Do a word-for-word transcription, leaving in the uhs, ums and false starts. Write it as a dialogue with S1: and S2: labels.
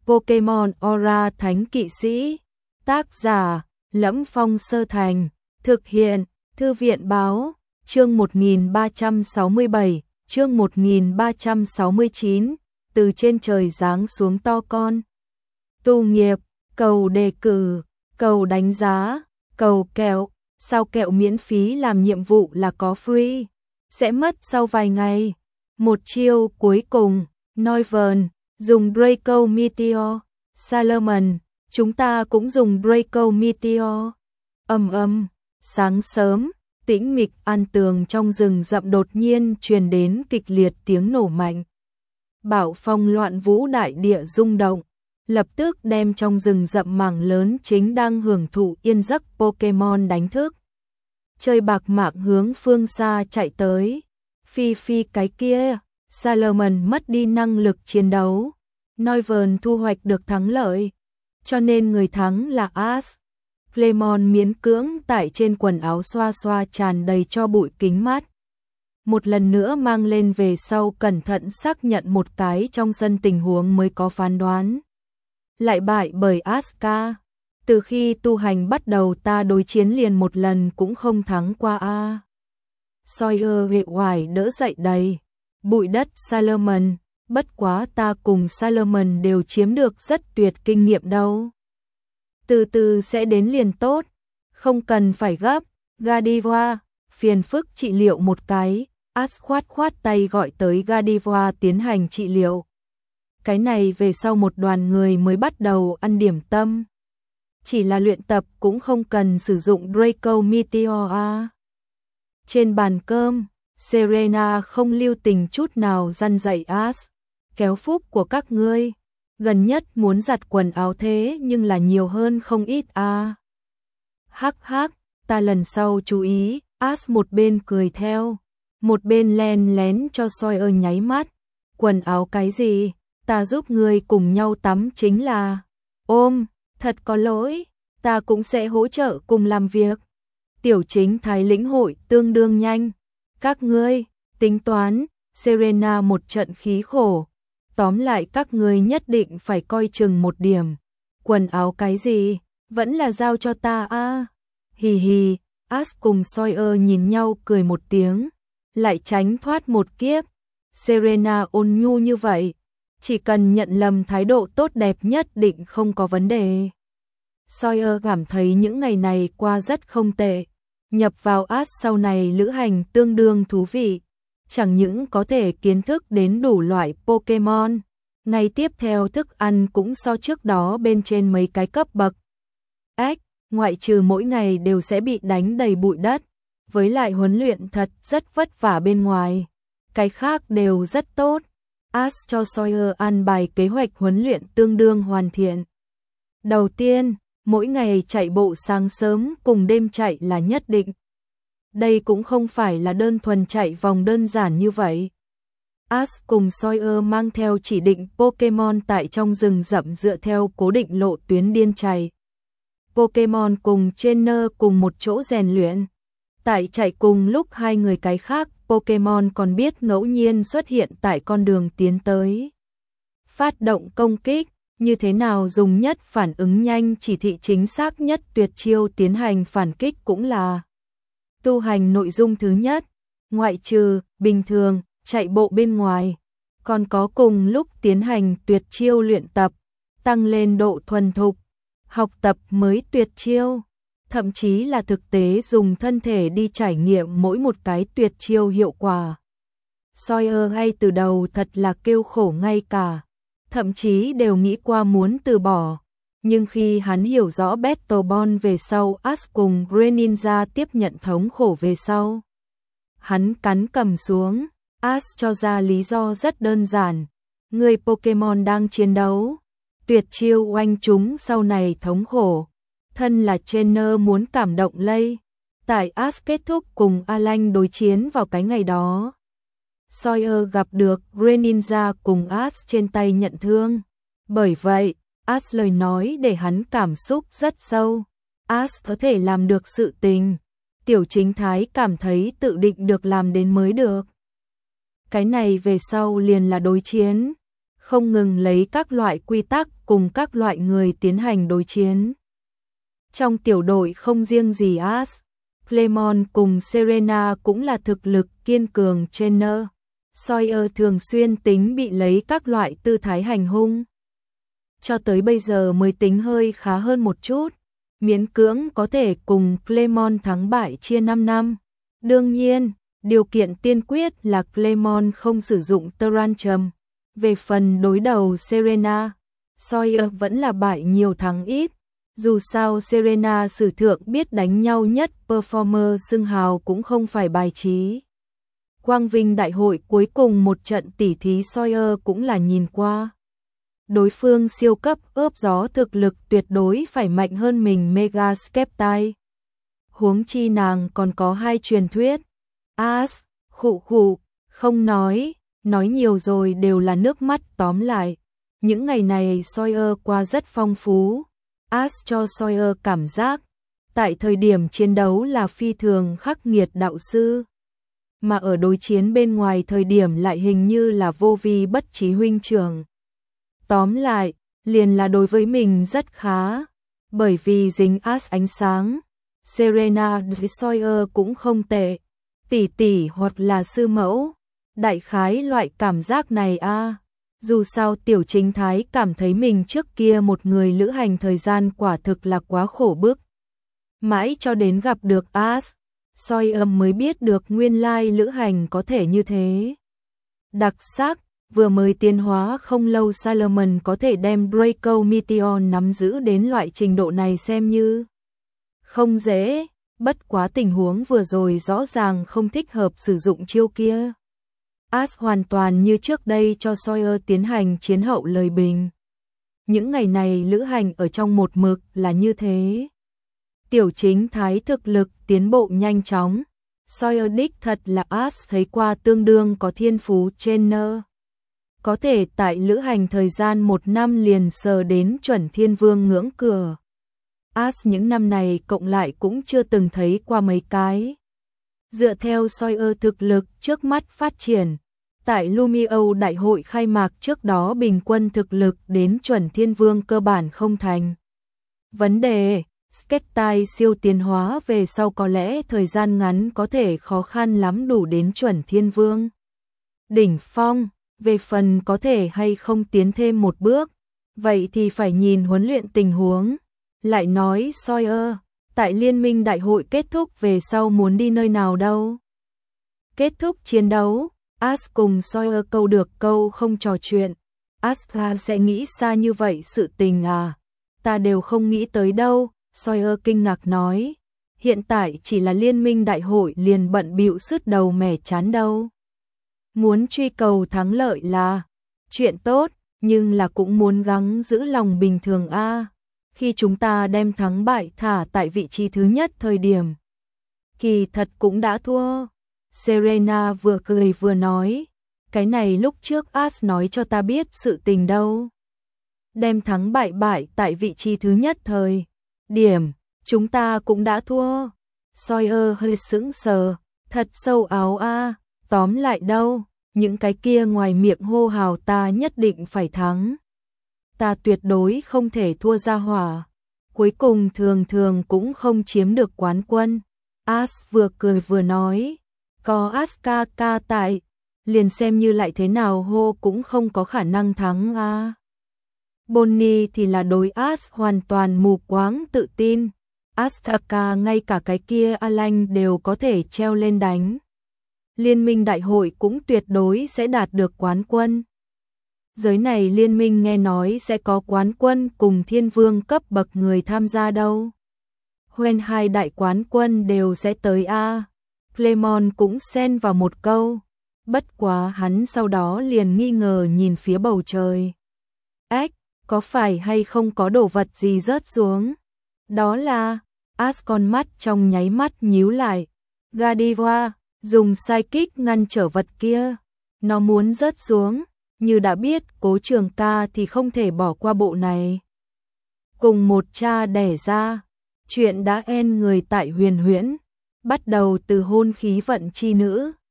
S1: Pokemon Aura Thánh Kỵ Sĩ. Tác giả: Lẫm Phong Sơ Thành. Thực hiện: Thư viện báo. Chương một nghìn ba trăm sáu mươi bảy, chương một nghìn ba trăm sáu mươi chín, từ trên trời giáng xuống to con. Tu nghiệp, cầu đề cử, cầu đánh giá, cầu kẹo, sao kẹo miễn phí làm nhiệm vụ là có free, sẽ mất sau vài ngày. Một chiêu cuối cùng, Noivern, dùng Draco Meteor, Salamence, chúng ta cũng dùng Draco Meteor. Ầm ầm, sáng sớm, tĩnh mịch an tường trong rừng rậm đột nhiên truyền đến kịch liệt tiếng nổ mạnh. Bão phong loạn vũ, đại địa rung động, lập tức đem trong rừng rậm mảng lớn chính đang hưởng thụ yên giấc Pokemon đánh thức. Chơi bạc mạng hướng phương xa chạy tới. Phi phi cái kia, Salamence mất đi năng lực chiến đấu. Noivern thu hoạch được thắng lợi, cho nên người thắng là Ash. Clemon miễn cưỡng tại trên quần áo xoa xoa tràn đầy cho bụi kính mát. Một lần nữa mang lên về sau cẩn thận xác nhận một cái trong sân tình huống mới có phán đoán. Lại bại bởi Asuka. Từ khi tu hành bắt đầu ta đối chiến liền một lần cũng không thắng qua a. Sawyer hệ hoài đỡ dậy đầy bụi đất Salamence, bất quá ta cùng Salamence đều chiếm được rất tuyệt kinh nghiệm đâu. Từ từ sẽ đến liền tốt, không cần phải gấp. Gardevoir, phiền phức trị liệu một cái. Ash khoát khoát tay gọi tới Gardevoir tiến hành trị liệu. Cái này về sau một đoàn người mới bắt đầu ăn điểm tâm. Chỉ là luyện tập cũng không cần sử dụng Draco Meteor a. Trên bàn cơm, Serena không lưu tình chút nào răn dạy Ash. Kéo phúc của các ngươi, gần nhất muốn giặt quần áo thế nhưng là nhiều hơn không ít a. Hắc hắc, ta lần sau chú ý. Ash một bên cười theo, một bên len lén cho Sawyer nháy mắt. Quần áo cái gì, ta giúp ngươi cùng nhau tắm chính là. Ôm, thật có lỗi, ta cũng sẽ hỗ trợ cùng làm việc. Tiểu chính thái lĩnh hội tương đương nhanh. Các ngươi, tính toán. Serena một trận khí khổ. Tóm lại các ngươi nhất định phải coi chừng một điểm. Quần áo cái gì, vẫn là giao cho ta a. À. Hì hì, Ash cùng Sawyer nhìn nhau cười một tiếng, lại tránh thoát một kiếp. Serena ôn nhu như vậy, chỉ cần nhận lầm thái độ tốt đẹp nhất định không có vấn đề. Sawyer cảm thấy những ngày này qua rất không tệ. Nhập vào Ash sau này lữ hành tương đương thú vị. Chẳng những có thể kiến thức đến đủ loại Pokemon, ngày tiếp theo thức ăn cũng so trước đó bên trên mấy cái cấp bậc. Ếch, ngoại trừ mỗi ngày đều sẽ bị đánh đầy bụi đất, với lại huấn luyện thật rất vất vả bên ngoài. Cái khác đều rất tốt. Ash cho Sawyer an bài kế hoạch huấn luyện tương đương hoàn thiện. Đầu tiên, mỗi ngày chạy bộ sáng sớm cùng đêm chạy là nhất định. Đây cũng không phải là đơn thuần chạy vòng đơn giản như vậy. Ash cùng Sawyer mang theo chỉ định Pokemon tại trong rừng rậm dựa theo cố định lộ tuyến điên chạy. Pokemon cùng trainer cùng một chỗ rèn luyện. Tại chạy cùng lúc hai người cái khác Pokemon còn biết ngẫu nhiên xuất hiện tại con đường tiến tới. Phát động công kích, như thế nào dùng nhất phản ứng nhanh chỉ thị chính xác nhất tuyệt chiêu tiến hành phản kích cũng là tu hành nội dung thứ nhất. Ngoại trừ bình thường chạy bộ bên ngoài, còn có cùng lúc tiến hành tuyệt chiêu luyện tập, tăng lên độ thuần thục, học tập mới tuyệt chiêu, thậm chí là thực tế dùng thân thể đi trải nghiệm mỗi một cái tuyệt chiêu hiệu quả. Sawyer ngay từ đầu thật là kêu khổ ngay cả, thậm chí đều nghĩ qua muốn từ bỏ. Nhưng khi hắn hiểu rõ Battle Ball về sau, Ash cùng Greninja tiếp nhận thống khổ về sau, hắn cắn cầm xuống. Ash cho ra lý do rất đơn giản. Người Pokemon đang chiến đấu, tuyệt chiêu oanh chúng sau này thống khổ. Thân là trainer muốn cảm động lây. Tại Ash kết thúc cùng Alan đối chiến vào cái ngày đó, Sawyer gặp được Greninja cùng Ash trên tay nhận thương. Bởi vậy, Ash lời nói để hắn cảm xúc rất sâu. Ash có thể làm được sự tình, tiểu chính thái cảm thấy tự định được làm đến mới được. Cái này về sau liền là đối chiến. không ngừng lấy các loại quy tắc cùng các loại người tiến hành đối chiến. Trong tiểu đội không riêng gì Ash, Clemon cùng Serena cũng là thực lực kiên cường trainer. Sawyer thường xuyên tính bị lấy các loại tư thái hành hung. Cho tới bây giờ mới tính hơi khá hơn một chút, miễn cưỡng có thể cùng Clemon thắng bại chia năm năm. Đương nhiên, điều kiện tiên quyết là Clemon không sử dụng Tantrum. Về phần đối đầu Serena, Sawyer vẫn là bại nhiều thắng ít. Dù sao Serena sử thượng biết đánh nhau nhất performer xưng hào cũng không phải bài trí. Quang vinh đại hội cuối cùng một trận tỉ thí Sawyer cũng là nhìn qua. Đối phương siêu cấp ướp gió thực lực tuyệt đối phải mạnh hơn mình Mega Skeptile. Huống chi nàng còn có hai truyền thuyết. As, khụ khụ, không nói, nói nhiều rồi đều là nước mắt tóm lại. Những ngày này Sawyer qua rất phong phú. As cho Sawyer cảm giác, tại thời điểm chiến đấu là phi thường khắc nghiệt đạo sư. Mà ở đối chiến bên ngoài thời điểm lại hình như là vô vi bất trí huynh trưởng. Tóm lại, liền là đối với mình rất khá, bởi vì dính As ánh sáng. Serena với Sawyer cũng không tệ, tỷ tỷ hoặc là sư mẫu, đại khái loại cảm giác này a. À. Dù sao tiểu chính thái cảm thấy mình trước kia một người lữ hành thời gian quả thực là quá khổ bức. Mãi cho đến gặp được As, Sawyer mới biết được nguyên lai lữ hành có thể như thế. Đặc sắc, vừa mới tiến hóa không lâu Salomon có thể đem Draco Meteor nắm giữ đến loại trình độ này xem như không dễ, bất quá tình huống vừa rồi rõ ràng không thích hợp sử dụng chiêu kia. As hoàn toàn như trước đây cho Sawyer tiến hành chiến hậu lời bình. Những ngày này lữ hành ở trong một mực là như thế. Tiểu chính thái thực lực tiến bộ nhanh chóng. Sawyer đích thật là As thấy qua tương đương có thiên phú trainer. Có thể tại lữ hành thời gian một năm liền sờ đến chuẩn thiên vương ngưỡng cửa. As những năm này cộng lại cũng chưa từng thấy qua mấy cái. Dựa theo Sawyer thực lực trước mắt phát triển, tại Lumio đại hội khai mạc trước đó bình quân thực lực đến chuẩn thiên vương cơ bản không thành vấn đề. Skeptile siêu tiến hóa về sau có lẽ thời gian ngắn có thể khó khăn lắm đủ đến chuẩn thiên vương đỉnh phong. Về phần có thể hay không tiến thêm một bước, vậy thì phải nhìn huấn luyện tình huống. Lại nói Sawyer, tại liên minh đại hội kết thúc về sau muốn đi nơi nào đâu? Kết thúc chiến đấu, As cùng Sawyer câu được câu không trò chuyện. As sẽ nghĩ xa như vậy sự tình à? Ta đều không nghĩ tới đâu, Sawyer kinh ngạc nói. Hiện tại chỉ là liên minh đại hội liền bận bịu sứt đầu mẻ chán đâu. Muốn truy cầu thắng lợi là chuyện tốt, nhưng là cũng muốn gắng giữ lòng bình thường a. À. Khi chúng ta đem thắng bại thả tại vị trí thứ nhất thời điểm, kỳ thật cũng đã thua. Serena vừa cười vừa nói, cái này lúc trước As nói cho ta biết sự tình đâu. Đem thắng bại bại tại vị trí thứ nhất thời điểm, chúng ta cũng đã thua. Sawyer hơi sững sờ, thật sâu áo a. À. Tóm lại đâu, những cái kia ngoài miệng hô hào ta nhất định phải thắng. Ta tuyệt đối không thể thua ra hỏa. Cuối cùng thường thường cũng không chiếm được quán quân. As vừa cười vừa nói, có Aska ca tại, liền xem như lại thế nào hô cũng không có khả năng thắng a. À. Bonnie thì là đối As hoàn toàn mù quáng tự tin. Astaka ngay cả cái kia Alan đều có thể treo lên đánh. Liên minh đại hội cũng tuyệt đối sẽ đạt được quán quân. Giới này liên minh nghe nói sẽ có quán quân cùng thiên vương cấp bậc người tham gia đâu. Hoen hai đại quán quân đều sẽ tới a. Clemon cũng xen vào một câu. Bất quá hắn sau đó liền nghi ngờ nhìn phía bầu trời. Ếch, có phải hay không có đồ vật gì rớt xuống? Đó là, As con mắt trong nháy mắt nhíu lại. Godiva dùng sai kích ngăn trở vật kia. Nó muốn rớt xuống, như đã biết Cố Trường Ca thì không thể bỏ qua bộ này. Cùng một cha đẻ ra, chuyện đã en người tại Huyền Huyễn, bắt đầu từ hôn khí vận chi nữ.